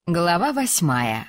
Глава 8.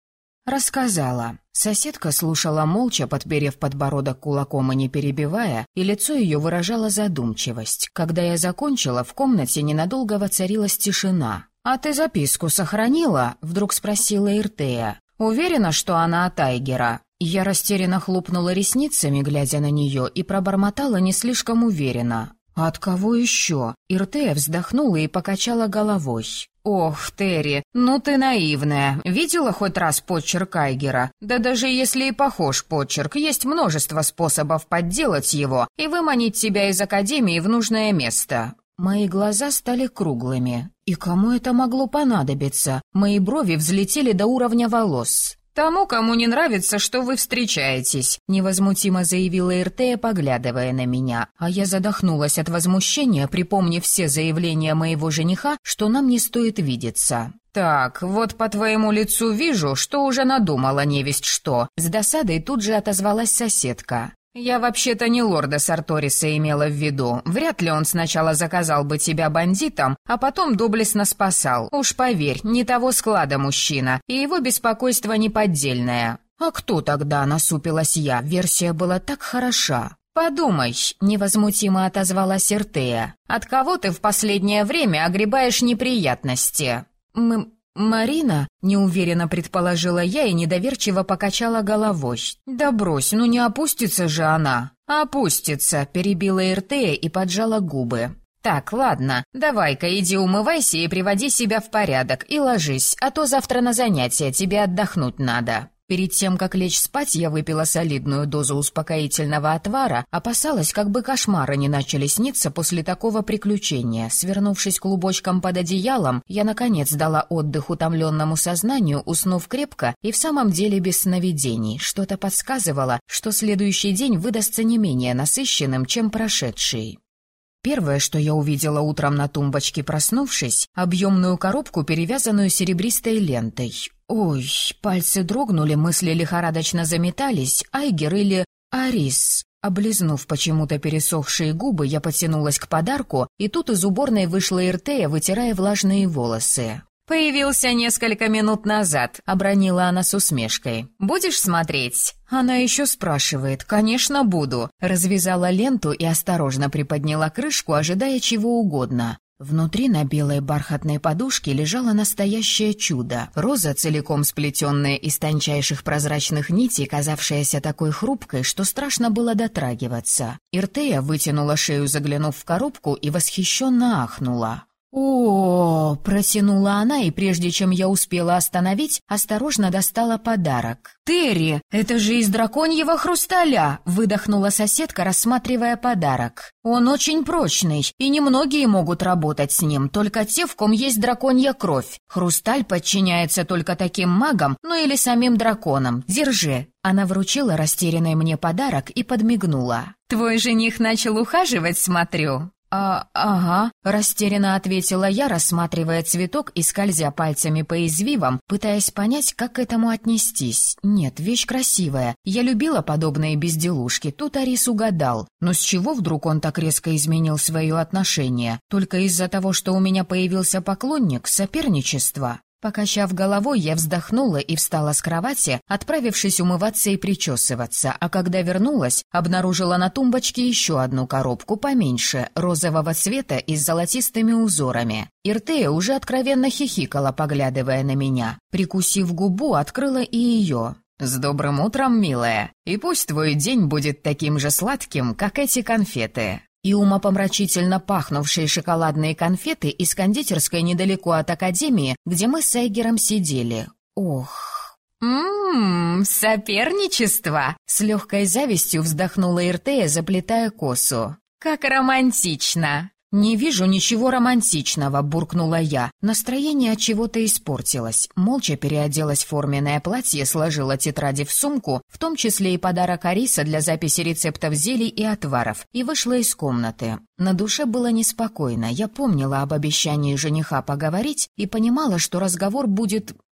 Рассказала. Соседка слушала молча, подперев подбородок кулаком и не перебивая, и лицо ее выражало задумчивость. Когда я закончила, в комнате ненадолго воцарилась тишина. «А ты записку сохранила?» — вдруг спросила Иртея. «Уверена, что она от Айгера?» Я растерянно хлопнула ресницами, глядя на нее, и пробормотала не слишком уверенно. «От кого еще?» Иртея вздохнула и покачала головой. «Ох, Терри, ну ты наивная. Видела хоть раз почерк Айгера? Да даже если и похож почерк, есть множество способов подделать его и выманить тебя из академии в нужное место». Мои глаза стали круглыми. И кому это могло понадобиться? Мои брови взлетели до уровня волос. «Тому, кому не нравится, что вы встречаетесь», — невозмутимо заявила Иртея, поглядывая на меня. А я задохнулась от возмущения, припомнив все заявления моего жениха, что нам не стоит видеться. «Так, вот по твоему лицу вижу, что уже надумала невесть что». С досадой тут же отозвалась соседка. «Я вообще-то не лорда Сарториса имела в виду. Вряд ли он сначала заказал бы тебя бандитом, а потом доблестно спасал. Уж поверь, не того склада мужчина, и его беспокойство неподдельное». «А кто тогда?» — насупилась я. Версия была так хороша. «Подумай», — невозмутимо отозвалась Иртея. «От кого ты в последнее время огребаешь неприятности?» «Марина?» — неуверенно предположила я и недоверчиво покачала головой. «Да брось, ну не опустится же она!» «Опустится», — перебила Иртея и поджала губы. «Так, ладно, давай-ка иди умывайся и приводи себя в порядок, и ложись, а то завтра на занятия, тебе отдохнуть надо». Перед тем, как лечь спать, я выпила солидную дозу успокоительного отвара, опасалась, как бы кошмары не начали сниться после такого приключения. Свернувшись клубочком под одеялом, я, наконец, дала отдых утомленному сознанию, уснув крепко и в самом деле без сновидений. Что-то подсказывало, что следующий день выдастся не менее насыщенным, чем прошедший. Первое, что я увидела утром на тумбочке, проснувшись, объемную коробку, перевязанную серебристой лентой. Ой, пальцы дрогнули, мысли лихорадочно заметались. Айгер или Арис? Облизнув почему-то пересохшие губы, я потянулась к подарку, и тут из уборной вышла Иртея, вытирая влажные волосы. «Появился несколько минут назад», — обронила она с усмешкой. «Будешь смотреть?» Она еще спрашивает. «Конечно, буду». Развязала ленту и осторожно приподняла крышку, ожидая чего угодно. Внутри на белой бархатной подушке лежало настоящее чудо. Роза, целиком сплетенная из тончайших прозрачных нитей, казавшаяся такой хрупкой, что страшно было дотрагиваться. Иртея вытянула шею, заглянув в коробку, и восхищенно ахнула. «О-о-о!» — протянула она, и прежде чем я успела остановить, осторожно достала подарок. «Терри, это же из драконьего хрусталя!» — выдохнула соседка, рассматривая подарок. «Он очень прочный, и немногие могут работать с ним, только те, в ком есть драконья кровь. Хрусталь подчиняется только таким магам, ну или самим драконам. Держи». Она вручила растерянный мне подарок и подмигнула. «Твой жених начал ухаживать, смотрю». «Ага», — растерянно ответила я, рассматривая цветок и скользя пальцами по извивам, пытаясь понять, как к этому отнестись. Нет, вещь красивая. Я любила подобные безделушки, тут Арис угадал. Но с чего вдруг он так резко изменил свое отношение? Только из-за того, что у меня появился поклонник, соперничество? Покачав головой, я вздохнула и встала с кровати, отправившись умываться и причесываться, а когда вернулась, обнаружила на тумбочке еще одну коробку поменьше, розового цвета и с золотистыми узорами. Иртея уже откровенно хихикала, поглядывая на меня. Прикусив губу, открыла и ее. «С добрым утром, милая, и пусть твой день будет таким же сладким, как эти конфеты». И умопомрачительно пахнувшие шоколадные конфеты из кондитерской недалеко от академии, где мы с Айгером сидели. Ох! Соперничество! С легкой завистью вздохнула Иртея, заплетая косу. Как романтично! «Не вижу ничего романтичного», — буркнула я. Настроение от чего-то испортилось. Молча переоделась в форменное платье, сложила тетради в сумку, в том числе и подарок Ариса для записи рецептов зелий и отваров, и вышла из комнаты. На душе было неспокойно. Я помнила об обещании жениха поговорить и понимала, что разговор будет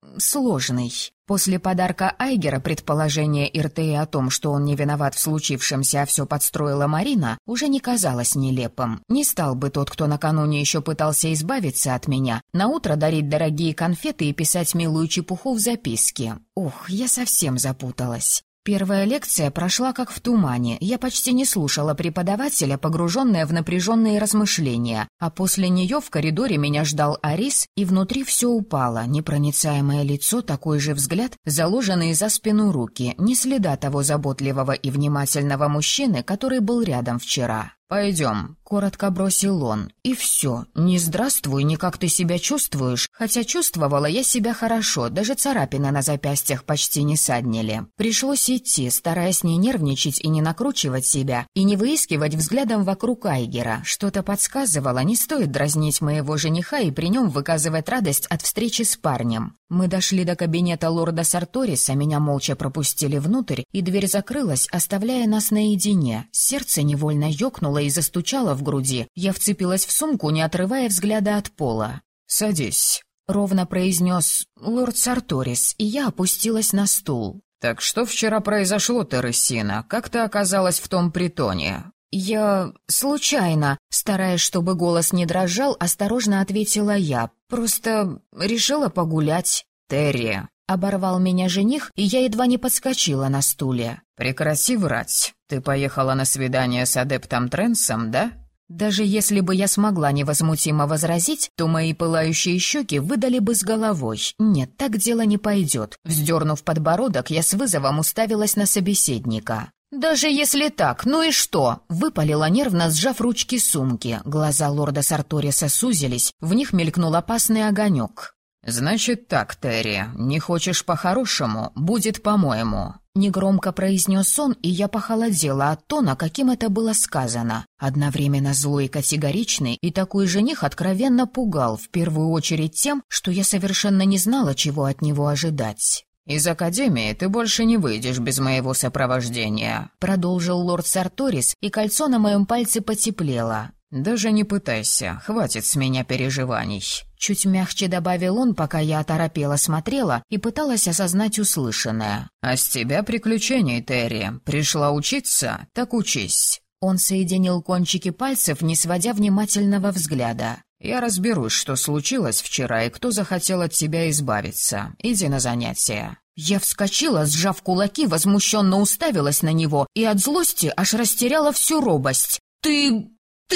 сложный. После подарка Айгера предположение Иртеи о том, что он не виноват в случившемся, а все подстроила Марина, уже не казалось нелепым. Не стал бы тот, кто накануне еще пытался избавиться от меня, наутро дарить дорогие конфеты и писать милую чепуху в записке. Ох, я совсем запуталась. Первая лекция прошла как в тумане, я почти не слушала преподавателя, погруженная в напряженные размышления, а после нее в коридоре меня ждал Арис, и внутри все упало, непроницаемое лицо, такой же взгляд, заложенные за спину руки, ни следа того заботливого и внимательного мужчины, который был рядом вчера. «Пойдем», — коротко бросил он. И все. Не здравствуй, ни как ты себя чувствуешь, хотя чувствовала я себя хорошо, даже царапины на запястьях почти не саднили. Пришлось идти, стараясь не нервничать и не накручивать себя, и не выискивать взглядом вокруг Айгера. Что-то подсказывало, не стоит дразнить моего жениха и при нем выказывать радость от встречи с парнем. Мы дошли до кабинета лорда Сарториса, меня молча пропустили внутрь, и дверь закрылась, оставляя нас наедине. Сердце невольно ёкнуло и застучало в груди. Я вцепилась в сумку, не отрывая взгляда от пола. «Садись», — ровно произнес лорд Сарторис, и я опустилась на стул. «Так что вчера произошло, Тересина? Как ты оказалась в том притоне?» «Я... случайно», стараясь, чтобы голос не дрожал, осторожно ответила я. «Просто решила погулять». «Терри», — оборвал меня жених, и я едва не подскочила на стуле. «Прекрати врать. Ты поехала на свидание с адептом Тренсом, да?» Даже если бы я смогла невозмутимо возразить, то мои пылающие щеки выдали бы с головой. Нет, так дело не пойдет. Вздернув подбородок, я с вызовом уставилась на собеседника. «Даже если так, ну и что?» — выпалила нервно, сжав ручки сумки. Глаза лорда Сарториса сузились, в них мелькнул опасный огонек. «Значит так, Терри, не хочешь по-хорошему, будет по-моему». Негромко произнес он, и я похолодела от тона, каким это было сказано. Одновременно злой и категоричный, и такой жених откровенно пугал, в первую очередь тем, что я совершенно не знала, чего от него ожидать. «Из академии ты больше не выйдешь без моего сопровождения», — продолжил лорд Сарторис, и кольцо на моем пальце потеплело. «Даже не пытайся, хватит с меня переживаний». Чуть мягче добавил он, пока я оторопела смотрела и пыталась осознать услышанное. «А с тебя приключений, Терри. Пришла учиться? Так учись». Он соединил кончики пальцев, не сводя внимательного взгляда. «Я разберусь, что случилось вчера и кто захотел от тебя избавиться. Иди на занятия». Я вскочила, сжав кулаки, возмущенно уставилась на него и от злости аж растеряла всю робость. «Ты...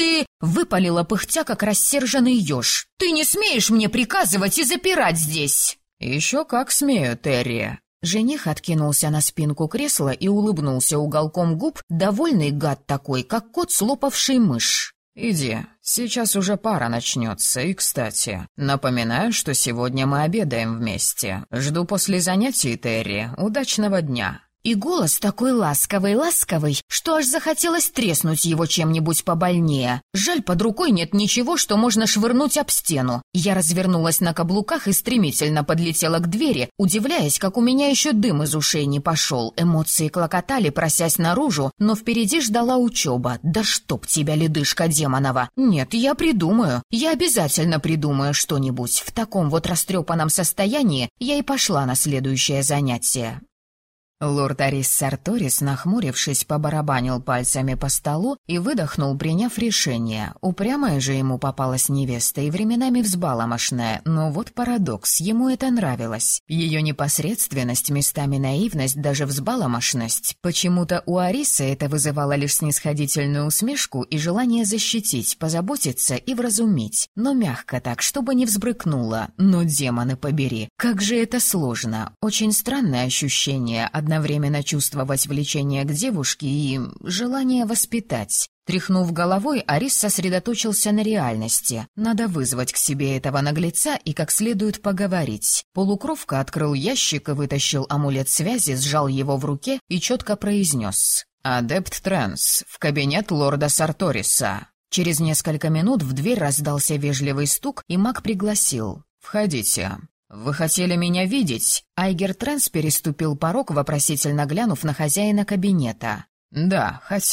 — выпалила пыхтя, как рассерженный еж. «Ты не смеешь мне приказывать и запирать здесь!» «Еще как смею, Терри!» Жених откинулся на спинку кресла и улыбнулся уголком губ, довольный гад такой, как кот, слопавший мышь. «Иди, сейчас уже пара начнется, и, кстати, напоминаю, что сегодня мы обедаем вместе. Жду после занятий, Терри. Удачного дня!» И голос такой ласковый, что аж захотелось треснуть его чем-нибудь побольнее. Жаль, под рукой нет ничего, что можно швырнуть об стену. Я развернулась на каблуках и стремительно подлетела к двери, удивляясь, как у меня еще дым из ушей не пошел. Эмоции клокотали, просясь наружу, но впереди ждала учеба. Да чтоб тебя, ледышка демонова! Нет, я придумаю. Я обязательно придумаю что-нибудь. В таком вот растрепанном состоянии я и пошла на следующее занятие. Лорд Арис Сарторис, нахмурившись, побарабанил пальцами по столу и выдохнул, приняв решение. Упрямая же ему попалась невеста и временами взбаломошная, но вот парадокс, ему это нравилось. Ее непосредственность, местами наивность, даже взбаломошность. Почему-то у Ариса это вызывало лишь снисходительную усмешку и желание защитить, позаботиться и вразумить. Но мягко так, чтобы не взбрыкнуло. Но демоны побери, как же это сложно. Очень странное ощущение, одновременно чувствовать влечение к девушке и желание воспитать. Тряхнув головой, Арис сосредоточился на реальности. Надо вызвать к себе этого наглеца и как следует поговорить. Полукровка открыл ящик и вытащил амулет связи, сжал его в руке и четко произнес: «Адепт Тренс, в кабинет лорда Сарториса». Через несколько минут в дверь раздался вежливый стук, и маг пригласил: «Входите». «Вы хотели меня видеть?» Айгер Тренс переступил порог, вопросительно глянув на хозяина кабинета. «Да, хотел».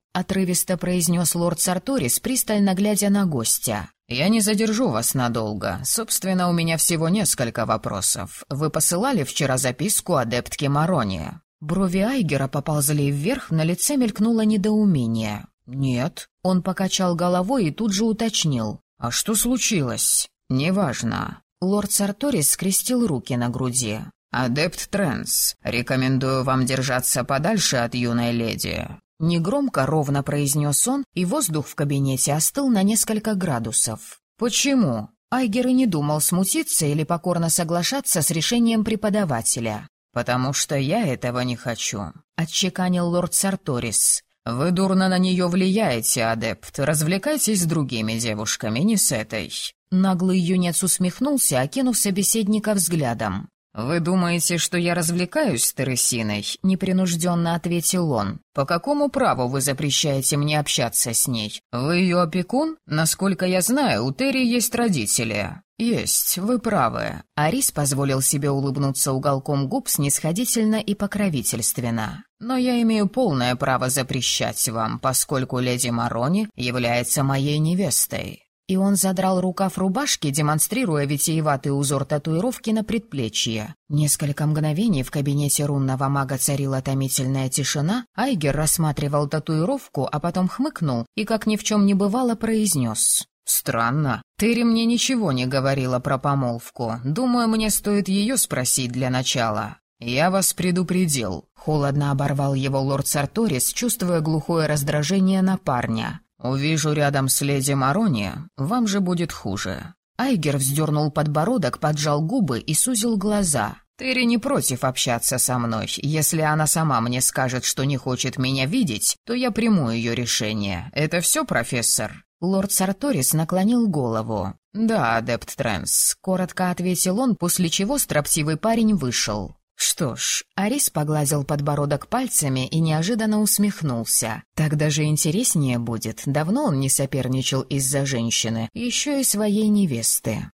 — отрывисто произнес лорд Сарторис, пристально глядя на гостя. «Я не задержу вас надолго. Собственно, у меня всего несколько вопросов. Вы посылали вчера записку адептке Марони?» Брови Айгера поползли вверх, на лице мелькнуло недоумение. «Нет». Он покачал головой и тут же уточнил. «А что случилось?» «Неважно». Лорд Сарторис скрестил руки на груди. «Адепт Тренс, рекомендую вам держаться подальше от юной леди». Негромко, ровно произнес он, и воздух в кабинете остыл на несколько градусов. «Почему?» Айгер и не думал смутиться или покорно соглашаться с решением преподавателя. «Потому что я этого не хочу», — отчеканил лорд Сарторис. «Вы дурно на нее влияете, адепт. Развлекайтесь с другими девушками, не с этой». Наглый юнец усмехнулся, окинув собеседника взглядом. «Вы думаете, что я развлекаюсь с Тересиной?» — непринужденно ответил он. «По какому праву вы запрещаете мне общаться с ней? Вы ее опекун? Насколько я знаю, у Терри есть родители». «Есть, вы правы». Арис позволил себе улыбнуться уголком губ снисходительно и покровительственно. «Но я имею полное право запрещать вам, поскольку леди Марони является моей невестой». И он задрал рукав рубашки, демонстрируя витиеватый узор татуировки на предплечье. Несколько мгновений в кабинете рунного мага царила томительная тишина. Айгер рассматривал татуировку, а потом хмыкнул и, как ни в чем не бывало, произнес. «Странно. Терри мне ничего не говорила про помолвку. Думаю, мне стоит ее спросить для начала». «Я вас предупредил», — холодно оборвал его лорд Сарторис, чувствуя глухое раздражение на парня. «Увижу рядом с леди Марони, вам же будет хуже». Айгер вздернул подбородок, поджал губы и сузил глаза. «Терри не против общаться со мной. Если она сама мне скажет, что не хочет меня видеть, то я приму ее решение. Это все, профессор?» Лорд Сарторис наклонил голову. «Да, адепт Тренс», — коротко ответил он, после чего строптивый парень вышел. Что ж, Арис погладил подбородок пальцами и неожиданно усмехнулся. Так даже интереснее будет. Давно он не соперничал из-за женщины, еще и своей невесты.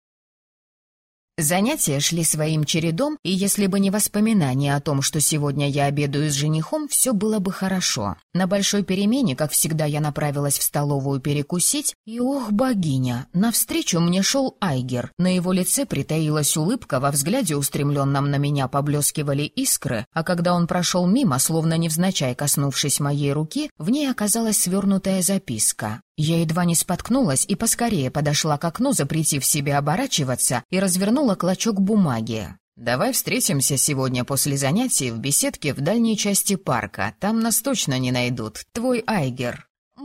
Занятия шли своим чередом, и если бы не воспоминания о том, что сегодня я обедаю с женихом, все было бы хорошо. На большой перемене, как всегда, я направилась в столовую перекусить, и, ох, богиня, навстречу мне шел Айгер. На его лице притаилась улыбка, во взгляде, устремленном на меня, поблескивали искры, а когда он прошел мимо, словно невзначай коснувшись моей руки, в ней оказалась свернутая записка. Я едва не споткнулась и поскорее подошла к окну, запретив себе оборачиваться, и развернула клочок бумаги. «Давай встретимся сегодня после занятий в беседке в дальней части парка. Там нас точно не найдут. Твой Айгер».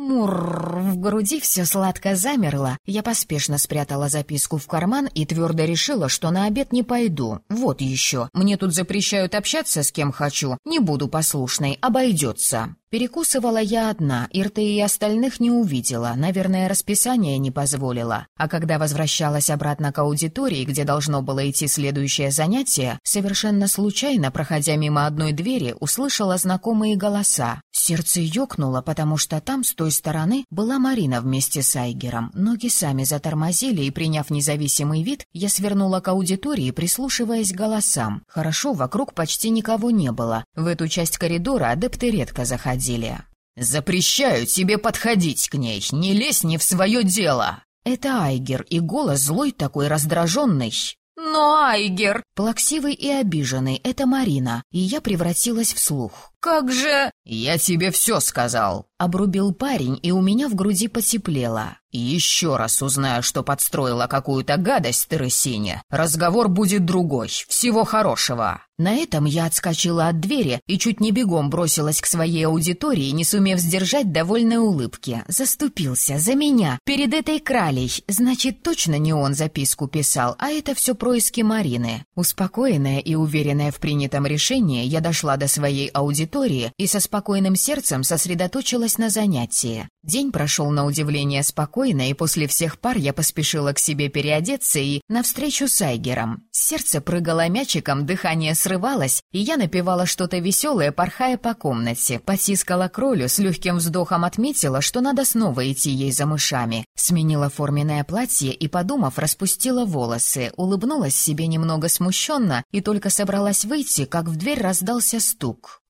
Мурр, в груди все сладко замерло. Я поспешно спрятала записку в карман и твердо решила, что на обед не пойду. Вот еще. Мне тут запрещают общаться с кем хочу. Не буду послушной, обойдется. Перекусывала я одна, и рты и остальных не увидела, наверное, расписание не позволило. А когда возвращалась обратно к аудитории, где должно было идти следующее занятие, совершенно случайно, проходя мимо одной двери, услышала знакомые голоса. Сердце ёкнуло, потому что там, с той стороны, была Марина вместе с Айгером. Ноги сами затормозили, и, приняв независимый вид, я свернула к аудитории, прислушиваясь к голосам. Хорошо, вокруг почти никого не было. В эту часть коридора адепты редко заходили. «Запрещаю тебе подходить к ней, не лезь не в свое дело!» Это Айгер, и голос злой такой, раздраженный. «Но Айгер!» Плаксивый и обиженный, это Марина, и я превратилась в слух. «Как же...» «Я тебе все сказал!» Обрубил парень, и у меня в груди потеплело. «Еще раз узнаю, что подстроила какую-то гадость Тересине. Разговор будет другой. Всего хорошего!» На этом я отскочила от двери и чуть не бегом бросилась к своей аудитории, не сумев сдержать довольной улыбки. Заступился за меня, перед этой кралей. Значит, точно не он записку писал, а это все происки Марины. Успокоенная и уверенная в принятом решении, я дошла до своей аудитории и со спокойным сердцем сосредоточилась на занятии. День прошел на удивление спокойно, и после всех пар я поспешила к себе переодеться и навстречу с Айгером. Сердце прыгало мячиком, дыхание срывалось, и я напевала что-то веселое, порхая по комнате. Потискала кролю, с легким вздохом отметила, что надо снова идти ей за мышами. Сменила форменное платье и, подумав, распустила волосы, улыбнулась себе немного смущенно и только собралась выйти, как в дверь раздался стук.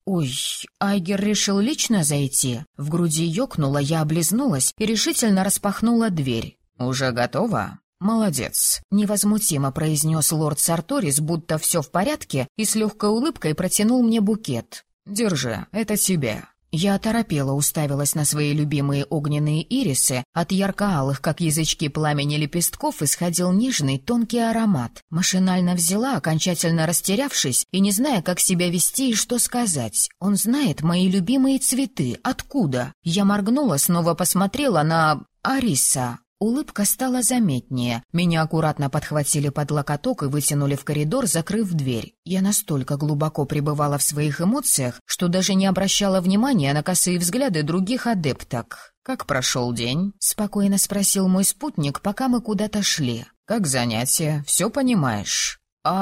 «Ой, Айгер решил лично зайти?» В груди ёкнуло, я облизнулась и решительно распахнула дверь. «Уже готова?» «Молодец», — невозмутимо произнес лорд Сарторис, будто все в порядке, и с легкой улыбкой протянул мне букет. «Держи, это тебе». Я оторопела, уставилась на свои любимые огненные ирисы. От ярко-алых, как язычки пламени лепестков, исходил нежный, тонкий аромат. Машинально взяла, окончательно растерявшись и не зная, как себя вести и что сказать. Он знает мои любимые цветы. Откуда? Я моргнула, снова посмотрела на Ариса. Улыбка стала заметнее. Меня аккуратно подхватили под локоток и вытянули в коридор, закрыв дверь. Я настолько глубоко пребывала в своих эмоциях, что даже не обращала внимания на косые взгляды других адепток. «Как прошел день?» — спокойно спросил мой спутник, пока мы куда-то шли. «Как занятия? Все понимаешь?»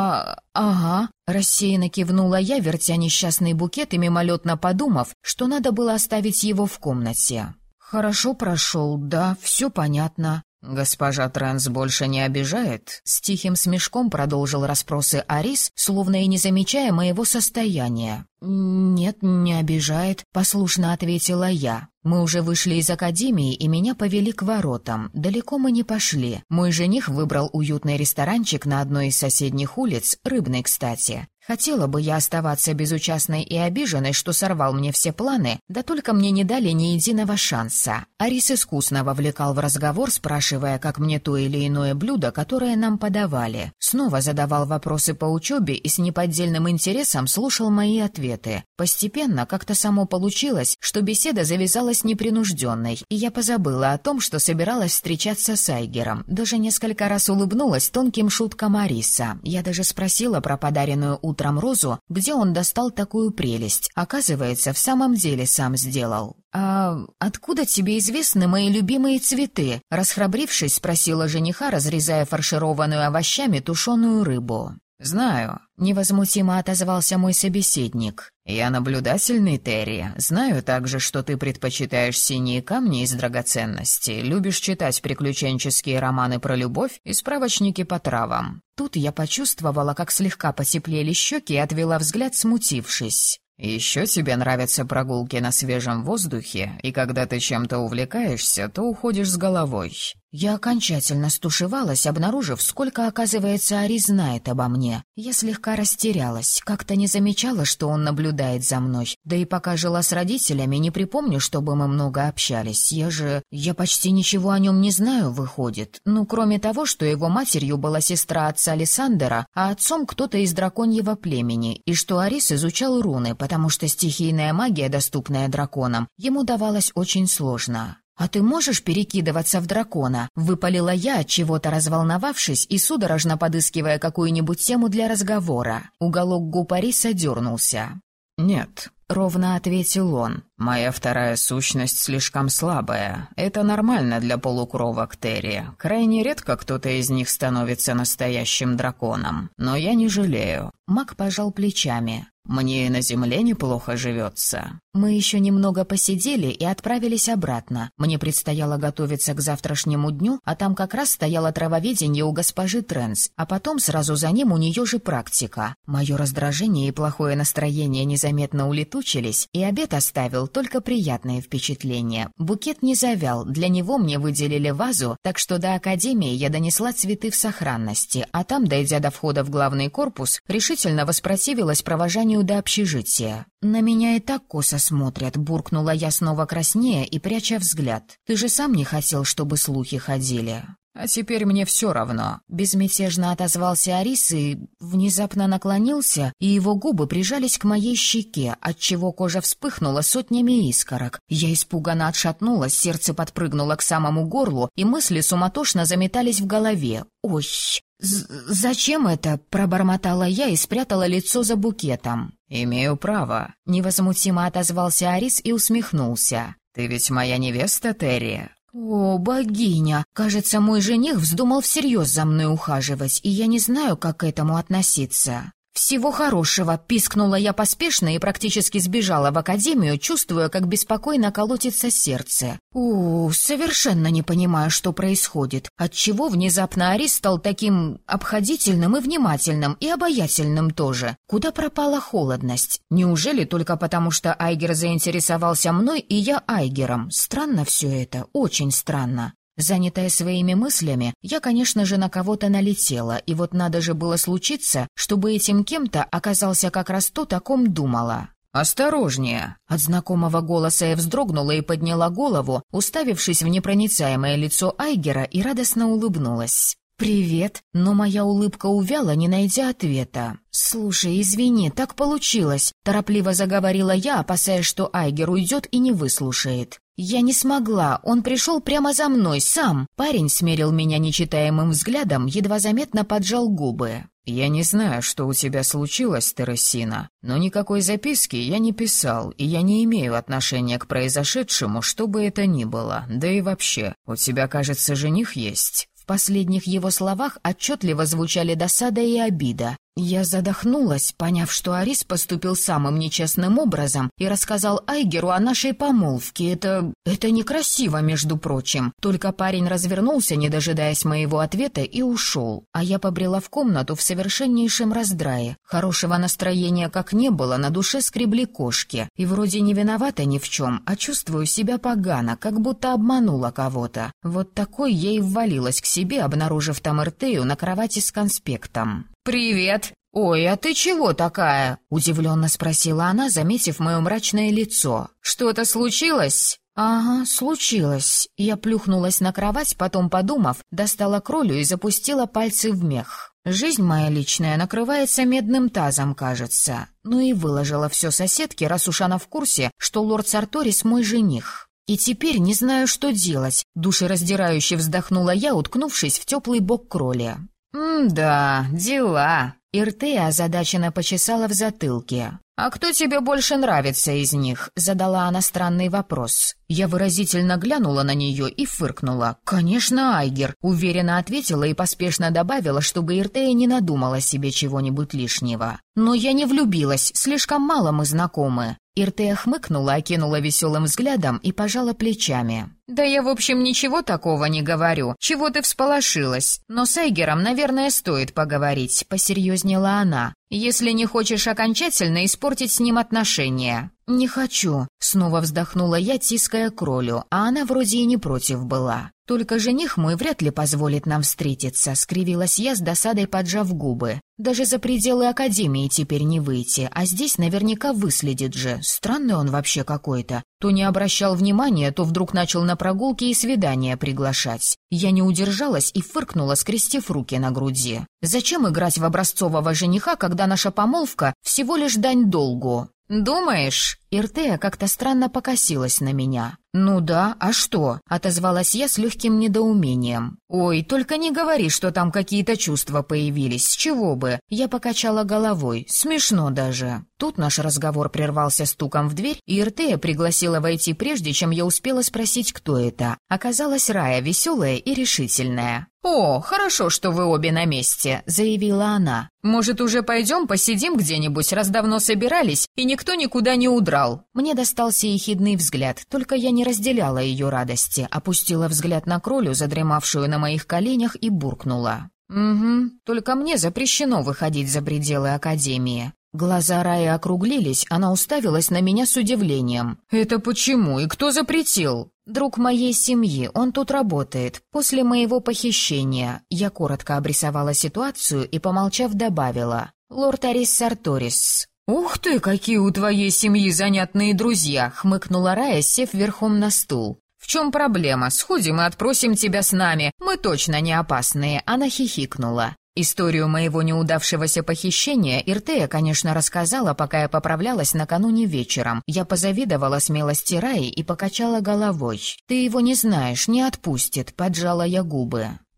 «Ага», — рассеянно кивнула я, вертя несчастный букет и мимолетно подумав, что надо было оставить его в комнате. «Хорошо прошел, да, все понятно». «Госпожа Трэнс больше не обижает?» С тихим смешком продолжил расспросы Арис, словно и не замечая моего состояния. «Нет, не обижает», — послушно ответила я. Мы уже вышли из академии, и меня повели к воротам. Далеко мы не пошли. Мой жених выбрал уютный ресторанчик на одной из соседних улиц, рыбный, кстати. Хотела бы я оставаться безучастной и обиженной, что сорвал мне все планы, да только мне не дали ни единого шанса. Арис искусно вовлекал в разговор, спрашивая, как мне то или иное блюдо, которое нам подавали. Снова задавал вопросы по учебе и с неподдельным интересом слушал мои ответы. Постепенно как-то само получилось, что беседа завязалась непринужденной, и я позабыла о том, что собиралась встречаться с Айгером. Даже несколько раз улыбнулась тонким шуткам Ариса. Я даже спросила про подаренную утром розу, где он достал такую прелесть. Оказывается, в самом деле сам сделал. «А откуда тебе известны мои любимые цветы?» Расхрабрившись, спросила жениха, разрезая фаршированную овощами тушеную рыбу. «Знаю», — невозмутимо отозвался мой собеседник. «Я наблюдательный, Терри. Знаю также, что ты предпочитаешь синие камни из драгоценностей, любишь читать приключенческие романы про любовь и справочники по травам». Тут я почувствовала, как слегка потеплели щеки и отвела взгляд, смутившись. «Еще тебе нравятся прогулки на свежем воздухе, и когда ты чем-то увлекаешься, то уходишь с головой». Я окончательно стушевалась, обнаружив, сколько, оказывается, Арис знает обо мне. Я слегка растерялась, как-то не замечала, что он наблюдает за мной. Да и пока жила с родителями, не припомню, чтобы мы много общались. Я почти ничего о нем не знаю, выходит. Ну, кроме того, что его матерью была сестра отца Лиссандера, а отцом кто-то из драконьего племени, и что Арис изучал руны, потому что стихийная магия, доступная драконам, ему давалась очень сложно. «А ты можешь перекидываться в дракона?» — выпалила я, отчего-то разволновавшись и судорожно подыскивая какую-нибудь тему для разговора. Уголок губ Ариса дернулся. «Нет», — ровно ответил он. «Моя вторая сущность слишком слабая. Это нормально для полукровок, Терри. Крайне редко кто-то из них становится настоящим драконом. Но я не жалею». Маг пожал плечами. «Мне и на земле неплохо живется». Мы еще немного посидели и отправились обратно. Мне предстояло готовиться к завтрашнему дню, а там как раз стояло травоведение у госпожи Трэнс, а потом сразу за ним у нее же практика. Мое раздражение и плохое настроение незаметно улетучились, и обед оставил только приятные впечатления. Букет не завял, для него мне выделили вазу, так что до академии я донесла цветы в сохранности, а там, дойдя до входа в главный корпус, решительно воспротивилась провожанию до общежития. «На меня и так косо смотрят», — буркнула я снова краснея и пряча взгляд. «Ты же сам не хотел, чтобы слухи ходили». «А теперь мне все равно», — безмятежно отозвался Арис и внезапно наклонился, и его губы прижались к моей щеке, отчего кожа вспыхнула сотнями искорок. Я испуганно отшатнулась, сердце подпрыгнуло к самому горлу, и мысли суматошно заметались в голове. «Ой, зачем это?» — пробормотала я и спрятала лицо за букетом. «Имею право», — невозмутимо отозвался Арис и усмехнулся. «Ты ведь моя невеста, Терри». «О, богиня! Кажется, мой жених вздумал всерьез за мной ухаживать, и я не знаю, как к этому относиться». «Всего хорошего», — пискнула я поспешно и практически сбежала в академию, чувствуя, как беспокойно колотится сердце. Совершенно не понимаю, что происходит. Отчего внезапно Арис стал таким обходительным и внимательным, и обаятельным тоже? Куда пропала холодность? Неужели только потому, что Айгер заинтересовался мной, и я Айгером? Странно все это, очень странно. Занятая своими мыслями, я, конечно же, на кого-то налетела, и вот надо же было случиться, чтобы этим кем-то оказался как раз тот, о ком думала. «Осторожнее!» От знакомого голоса я вздрогнула и подняла голову, уставившись в непроницаемое лицо Айгера, и радостно улыбнулась. «Привет!» Но моя улыбка увяла, не найдя ответа. «Слушай, извини, так получилось», — торопливо заговорила я, опасаясь, что Айгер уйдет и не выслушает. «Я не смогла, он пришел прямо за мной, сам». Парень смерил меня нечитаемым взглядом, едва заметно поджал губы. «Я не знаю, что у тебя случилось, Тересина, но никакой записки я не писал, и я не имею отношения к произошедшему, что бы это ни было. Да и вообще, у тебя, кажется, жених есть». В последних его словах отчетливо звучали досада и обида. Я задохнулась, поняв, что Арис поступил самым нечестным образом и рассказал Айгеру о нашей помолвке. Это некрасиво, между прочим. Только парень развернулся, не дожидаясь моего ответа, и ушел. А я побрела в комнату в совершеннейшем раздрае. Хорошего настроения как не было, на душе скребли кошки. И вроде не виновата ни в чем, а чувствую себя погано, как будто обманула кого-то. Вот такой я и ввалилась к себе, обнаружив там Иртею на кровати с конспектом. «Привет!» «Ой, а ты чего такая?» — удивленно спросила она, заметив мое мрачное лицо. «Что-то случилось?» «Ага, случилось». Я плюхнулась на кровать, потом, подумав, достала кролю и запустила пальцы в мех. Жизнь моя личная накрывается медным тазом, кажется. Ну и выложила все соседке, раз уж она в курсе, что лорд Сарторис мой жених. И теперь не знаю, что делать. Душераздирающе вздохнула я, уткнувшись в теплый бок кроли. «Да, дела». Иртея озадаченно почесала в затылке. «А кто тебе больше нравится из них?» — задала она странный вопрос. Я выразительно глянула на нее и фыркнула. «Конечно, Айгер», — уверенно ответила и поспешно добавила, чтобы Иртея не надумала себе чего-нибудь лишнего. «Но я не влюбилась, слишком мало мы знакомы». Иртея хмыкнула, окинула веселым взглядом и пожала плечами. «Да я, в общем, ничего такого не говорю. Чего ты всполошилась? Но с Айгером, наверное, стоит поговорить», — посерьезнела она. «Если не хочешь окончательно испортить с ним отношения». «Не хочу», — снова вздохнула я, тиская кролю, а она вроде и не против была. «Только жених мой вряд ли позволит нам встретиться», — скривилась я с досадой, поджав губы. «Даже за пределы академии теперь не выйти, а здесь наверняка выследит же. Странный он вообще какой-то. То не обращал внимания, то вдруг начал на прогулки и свидания приглашать». Я не удержалась и фыркнула, скрестив руки на груди. «Зачем играть в образцового жениха, когда наша помолвка всего лишь дань долгу?» «Думаешь?» Иртея как-то странно покосилась на меня. «Ну да, а что?» — отозвалась я с легким недоумением. «Ой, только не говори, что там какие-то чувства появились, с чего бы?» Я покачала головой, смешно даже. Тут наш разговор прервался стуком в дверь, и Иртея пригласила войти прежде, чем я успела спросить, кто это. Оказалась Рая, веселая и решительная. «О, хорошо, что вы обе на месте», — заявила она. «Может, уже пойдем посидим где-нибудь, раз давно собирались, и никто никуда не удрал?» Мне достался ехидный взгляд, только я не разделяла ее радости, опустила взгляд на кролю, задремавшую на моих коленях, и буркнула. «Угу, только мне запрещено выходить за пределы академии». Глаза Раи округлились, она уставилась на меня с удивлением. «Это почему? И кто запретил?» «Друг моей семьи, он тут работает. После моего похищения». Я коротко обрисовала ситуацию и, помолчав, добавила. «Лорд Арис Сарторис». «Ух ты, какие у твоей семьи занятные друзья!» — хмыкнула Рая, сев верхом на стул. «В чем проблема? Сходим и отпросим тебя с нами. Мы точно не опасные», — она хихикнула. Историю моего неудавшегося похищения Иртея, конечно, рассказала, пока я поправлялась накануне вечером. Я позавидовала смелости Раи и покачала головой. «Ты его не знаешь, не отпустит», — поджала я губы.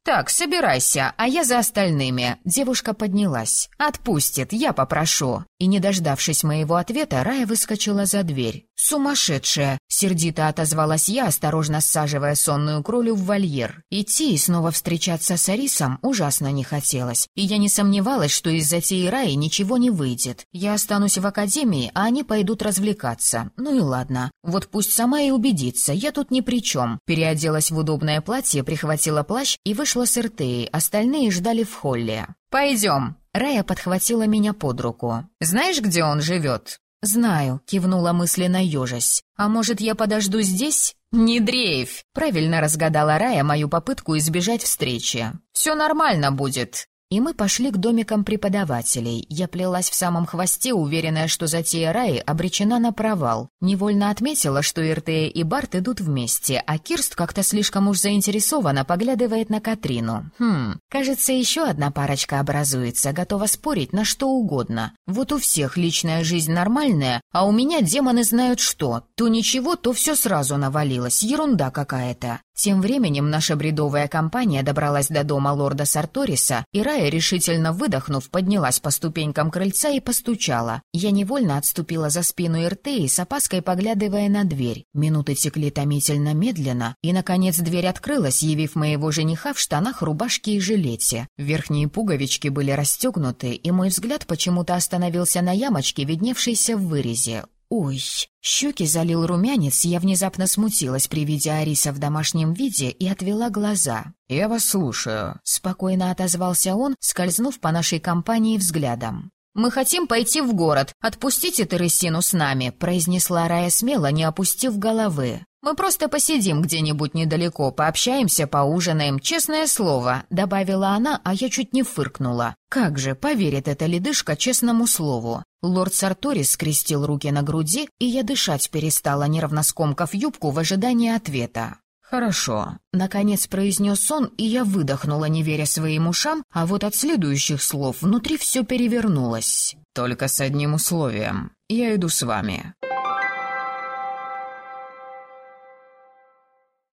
«Так, собирайся, а я за остальными». Девушка поднялась. «Отпустит, я попрошу». И, не дождавшись моего ответа, Рая выскочила за дверь. «Сумасшедшая!» — сердито отозвалась я, осторожно саживая сонную кролю в вольер. Идти и снова встречаться с Арисом ужасно не хотелось, и я не сомневалась, что из затеи Раи ничего не выйдет. Я останусь в академии, а они пойдут развлекаться. Ну и ладно. Вот пусть сама и убедится, я тут ни при чем. Переоделась в удобное платье, прихватила плащ и вышла с Иртеей, остальные ждали в холле. «Пойдем». Рая подхватила меня под руку. «Знаешь, где он живет?» «Знаю», — кивнула мысленно ежась. «А может, я подожду здесь?» «Не дрейфь!» — правильно разгадала Рая мою попытку избежать встречи. «Все нормально будет». И мы пошли к домикам преподавателей. Я плелась в самом хвосте, уверенная, что затея Раи обречена на провал. Невольно отметила, что Иртея и Барт идут вместе, а Кирст как-то слишком уж заинтересованно поглядывает на Катрину. Кажется, еще одна парочка образуется, готова спорить на что угодно. Вот у всех личная жизнь нормальная, а у меня демоны знают что. То ничего, то все сразу навалилось, ерунда какая-то. Тем временем наша бредовая компания добралась до дома лорда Сарториса, и Рая, решительно выдохнув, поднялась по ступенькам крыльца и постучала. Я невольно отступила за спину Иртеи, с опаской поглядывая на дверь. Минуты текли томительно медленно, и, наконец, дверь открылась, явив моего жениха в штанах, рубашке и жилете. Верхние пуговички были расстегнуты, и мой взгляд почему-то остановился на ямочке, видневшейся в вырезе. Ой, щеки залил румянец, я внезапно смутилась при виде Ариса в домашнем виде и отвела глаза. «Я вас слушаю», — спокойно отозвался он, скользнув по нашей компании взглядом. «Мы хотим пойти в город. Отпустите Тересину с нами», — произнесла Рая смело, не опустив головы. «Мы просто посидим где-нибудь недалеко, пообщаемся, поужинаем, честное слово», — добавила она, а я чуть не фыркнула. Как же, поверит эта ледышка честному слову. Лорд Сарторис скрестил руки на груди, и я дышать перестала, нервно скомкав юбку в ожидании ответа. «Хорошо», — наконец произнес он, и я выдохнула, не веря своим ушам, а вот от следующих слов внутри все перевернулось. «Только с одним условием. Я иду с вами».